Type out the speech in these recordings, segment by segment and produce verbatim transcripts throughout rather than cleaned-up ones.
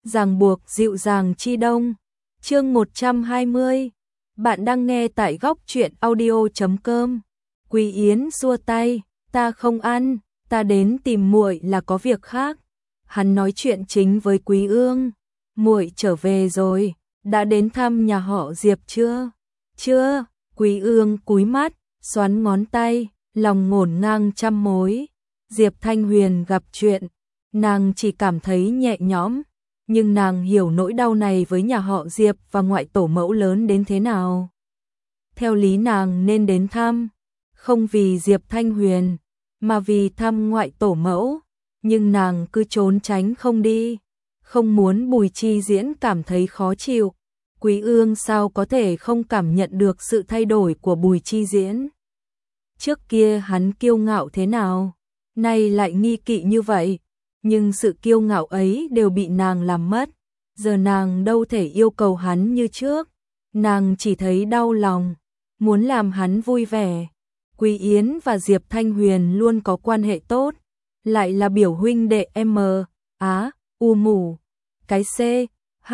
ràng buộc dịu dàng chi đông. Chương một trăm hai mươi. Bạn đang nghe tại góc truyện audio chấm com. Quý Yến xua tay, ta không ăn, ta đến tìm muội là có việc khác. Hắn nói chuyện chính với Quý Ương. Muội trở về rồi, đã đến thăm nhà họ Diệp chưa? Chưa. Quý Ương cúi mắt, xoắn ngón tay, lòng ngổn ngang trăm mối. Diệp Thanh Huyền gặp chuyện, nàng chỉ cảm thấy nhẹ nhõm, nhưng nàng hiểu nỗi đau này với nhà họ Diệp và ngoại tổ mẫu lớn đến thế nào. Theo lý nàng nên đến thăm, không vì Diệp Thanh Huyền, mà vì thăm ngoại tổ mẫu, nhưng nàng cứ trốn tránh không đi, không muốn Bùi Chi Diễn cảm thấy khó chịu. Quý Ương sao có thể không cảm nhận được sự thay đổi của Bùi Chi Diễn? Trước kia hắn kiêu ngạo thế nào, nay lại nghi kỵ như vậy, nhưng sự kiêu ngạo ấy đều bị nàng làm mất. Giờ nàng đâu thể yêu cầu hắn như trước, nàng chỉ thấy đau lòng, muốn làm hắn vui vẻ. Quý Yến và Diệp Thanh Huyền luôn có quan hệ tốt, lại là biểu huynh đệ M, Á, U mù. Cái C, H,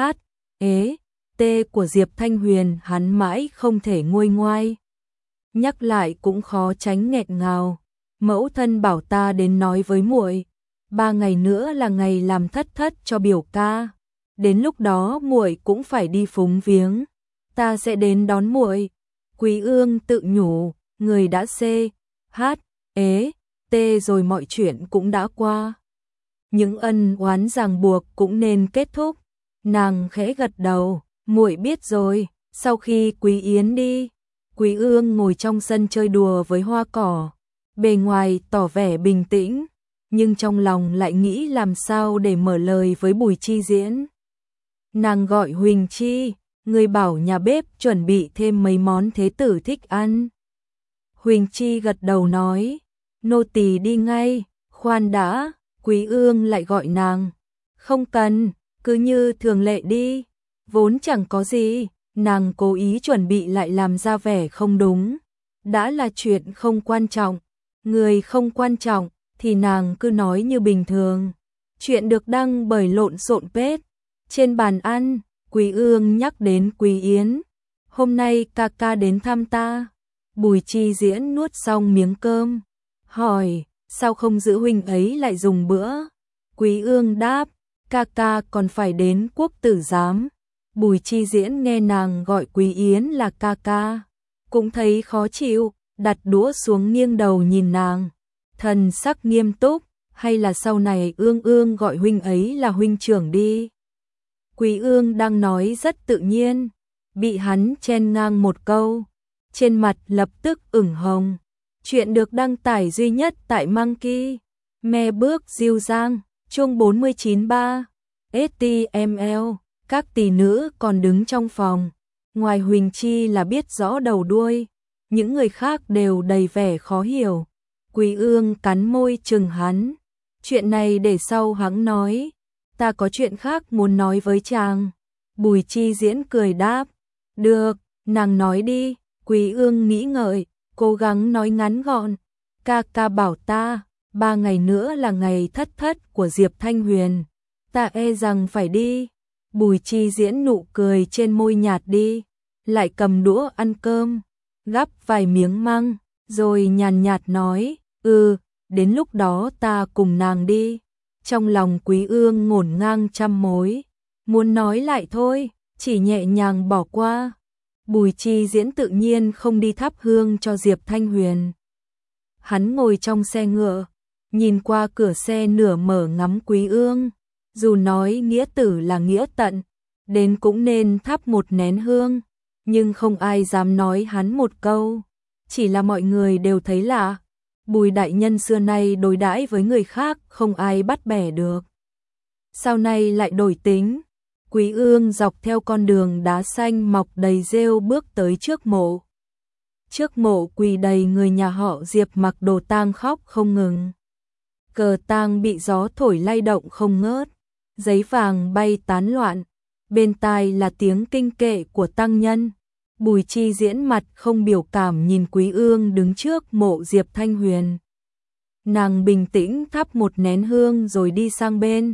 ế, T của Diệp Thanh Huyền hắn mãi không thể nguôi ngoai. Nhắc lại cũng khó tránh nghẹn ngào. Mẫu thân bảo ta đến nói với muội, ba ngày nữa là ngày làm thất thất cho biểu ca. Đến lúc đó muội cũng phải đi phúng viếng, ta sẽ đến đón muội. Quý Ương tự nhủ, người đã C, H, ế, T rồi mọi chuyện cũng đã qua. Những ân oán ràng buộc cũng nên kết thúc. Nàng khẽ gật đầu, muội biết rồi. Sau khi Quý Yến đi, Quý Ương ngồi trong sân chơi đùa với hoa cỏ, bề ngoài tỏ vẻ bình tĩnh, nhưng trong lòng lại nghĩ làm sao để mở lời với Bùi Chi Diễn. Nàng gọi Huỳnh Chi, người bảo nhà bếp chuẩn bị thêm mấy món thế tử thích ăn. Huỳnh Chi gật đầu nói, nô tỳ đi ngay. Khoan đã, Quý Ương lại gọi nàng, không cần, cứ như thường lệ đi. Vốn chẳng có gì, nàng cố ý chuẩn bị lại làm ra vẻ không đúng. Đã là chuyện không quan trọng, người không quan trọng thì nàng cứ nói như bình thường. Chuyện được đăng bởi lộn xộn pết. Trên bàn ăn, Quý Ương nhắc đến Quý Yến. Hôm nay ca ca đến thăm ta. Bùi Chi Diễn nuốt xong miếng cơm, hỏi, sao không giữ huynh ấy lại dùng bữa? Quý Ương đáp, ca ca còn phải đến quốc tử giám. Bùi Chi Diễn nghe nàng gọi Quý Yến là ca ca, cũng thấy khó chịu, đặt đũa xuống nghiêng đầu nhìn nàng. Thần sắc nghiêm túc, hay là sau này Ương Ương gọi huynh ấy là huynh trưởng đi. Quý Ương đang nói rất tự nhiên, bị hắn chen ngang một câu, trên mặt lập tức ửng hồng. Chuyện được đăng tải duy nhất tại Monkey Me Bước Diêu Giang, chương bốn mươi chín ba. ét tê em lờ, các tỷ nữ còn đứng trong phòng. Ngoài Huỳnh Chi là biết rõ đầu đuôi, những người khác đều đầy vẻ khó hiểu. Quý Ương cắn môi chừng hắn. Chuyện này để sau hắn nói, ta có chuyện khác muốn nói với chàng. Bùi Chi Diễn cười đáp, được, nàng nói đi. Quý Ương nghĩ ngợi, cố gắng nói ngắn gọn. Ca ca bảo ta, ba ngày nữa là ngày thất thất của Diệp Thanh Huyền, ta e rằng phải đi. Bùi Chi Diễn nụ cười trên môi nhạt đi, lại cầm đũa ăn cơm, gắp vài miếng măng, rồi nhàn nhạt nói, ừ, đến lúc đó ta cùng nàng đi. Trong lòng Quý Ương ngổn ngang trăm mối, muốn nói lại thôi, chỉ nhẹ nhàng bỏ qua. Bùi Chi Diễn tự nhiên không đi thắp hương cho Diệp Thanh Huyền. Hắn ngồi trong xe ngựa, nhìn qua cửa xe nửa mở ngắm Quý Ương. Dù nói nghĩa tử là nghĩa tận, đến cũng nên thắp một nén hương, nhưng không ai dám nói hắn một câu. Chỉ là mọi người đều thấy lạ, Bùi đại nhân xưa nay đối đãi với người khác không ai bắt bẻ được. Sau này lại đổi tính. Quý Ương dọc theo con đường đá xanh mọc đầy rêu bước tới trước mộ. Trước mộ quỳ đầy người nhà họ Diệp mặc đồ tang khóc không ngừng. Cờ tang bị gió thổi lay động không ngớt, giấy vàng bay tán loạn, bên tai là tiếng kinh kệ của tăng nhân. Bùi Chi Diễn mặt không biểu cảm nhìn Quý Ương đứng trước mộ Diệp Thanh Huyền. Nàng bình tĩnh thắp một nén hương rồi đi sang bên,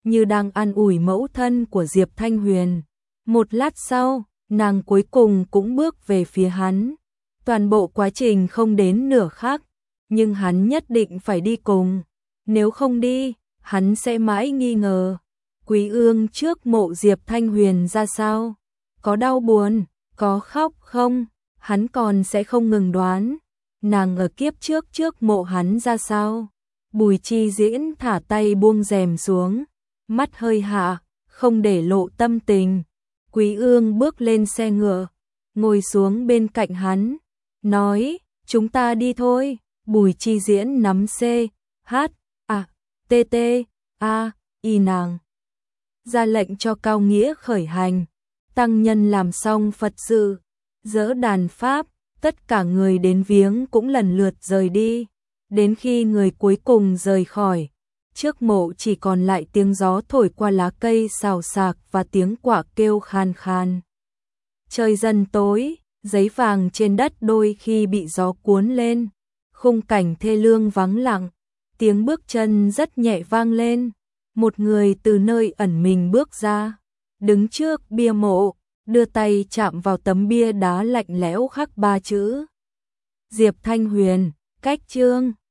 như đang an ủi mẫu thân của Diệp Thanh Huyền. Một lát sau, nàng cuối cùng cũng bước về phía hắn. Toàn bộ quá trình không đến nửa khắc, nhưng hắn nhất định phải đi cùng. Nếu không đi, hắn sẽ mãi nghi ngờ. Quý Ương trước mộ Diệp Thanh Huyền ra sao? Có đau buồn, có khóc không? Hắn còn sẽ không ngừng đoán. Nàng ở kiếp trước trước mộ hắn ra sao? Bùi Chi Diễn thả tay buông rèm xuống, mắt hơi hạ, không để lộ tâm tình. Quý Ương bước lên xe ngựa, ngồi xuống bên cạnh hắn, nói, chúng ta đi thôi. Bùi Chi Diễn nắm C, H, A, T, T, A, Y nàng. Ra lệnh cho Cao Nghĩa khởi hành. Tăng nhân làm xong Phật sự, dỡ đàn pháp, tất cả người đến viếng cũng lần lượt rời đi. Đến khi người cuối cùng rời khỏi, trước mộ chỉ còn lại tiếng gió thổi qua lá cây xào xạc và tiếng quạ kêu khan khan. Trời dần tối, giấy vàng trên đất đôi khi bị gió cuốn lên, khung cảnh thê lương vắng lặng, tiếng bước chân rất nhẹ vang lên. Một người từ nơi ẩn mình bước ra, đứng trước bia mộ, đưa tay chạm vào tấm bia đá lạnh lẽo khắc ba chữ Diệp Thanh Huyền, cách chương.